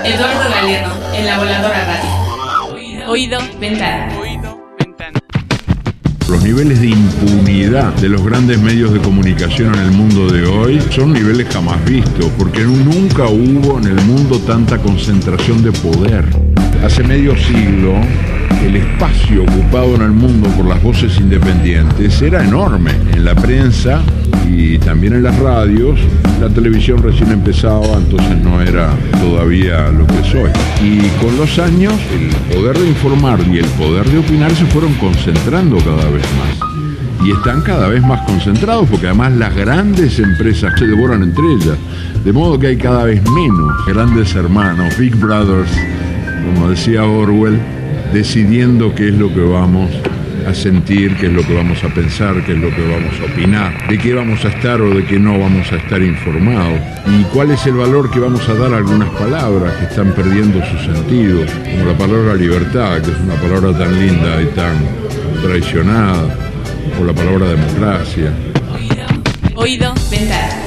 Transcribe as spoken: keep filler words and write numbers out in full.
Eduardo Galeano, en La Voladora Radio. Oído, ventana. Oído, ventana. Los niveles de impunidad de los grandes medios de comunicación en el mundo de hoy son niveles jamás vistos, porque nunca hubo en el mundo tanta concentración de poder. Hace medio siglo, el espacio ocupado en el mundo por las voces independientes era enorme. En la prensa y también en las radios, la televisión recién empezaba, entonces no era todavía lo que es hoy. Y con los años, el poder de informar y el poder de opinar se fueron concentrando cada vez más. Y están cada vez más concentrados porque además las grandes empresas se devoran entre ellas. De modo que hay cada vez menos grandes hermanos, Big Brothers, como decía Orwell, decidiendo qué es lo que vamos a sentir, qué es lo que vamos a pensar, qué es lo que vamos a opinar, de qué vamos a estar o de qué no vamos a estar informados, y cuál es el valor que vamos a dar a algunas palabras que están perdiendo su sentido, como la palabra libertad, que es una palabra tan linda y tan traicionada, o la palabra democracia. Oído, ventana.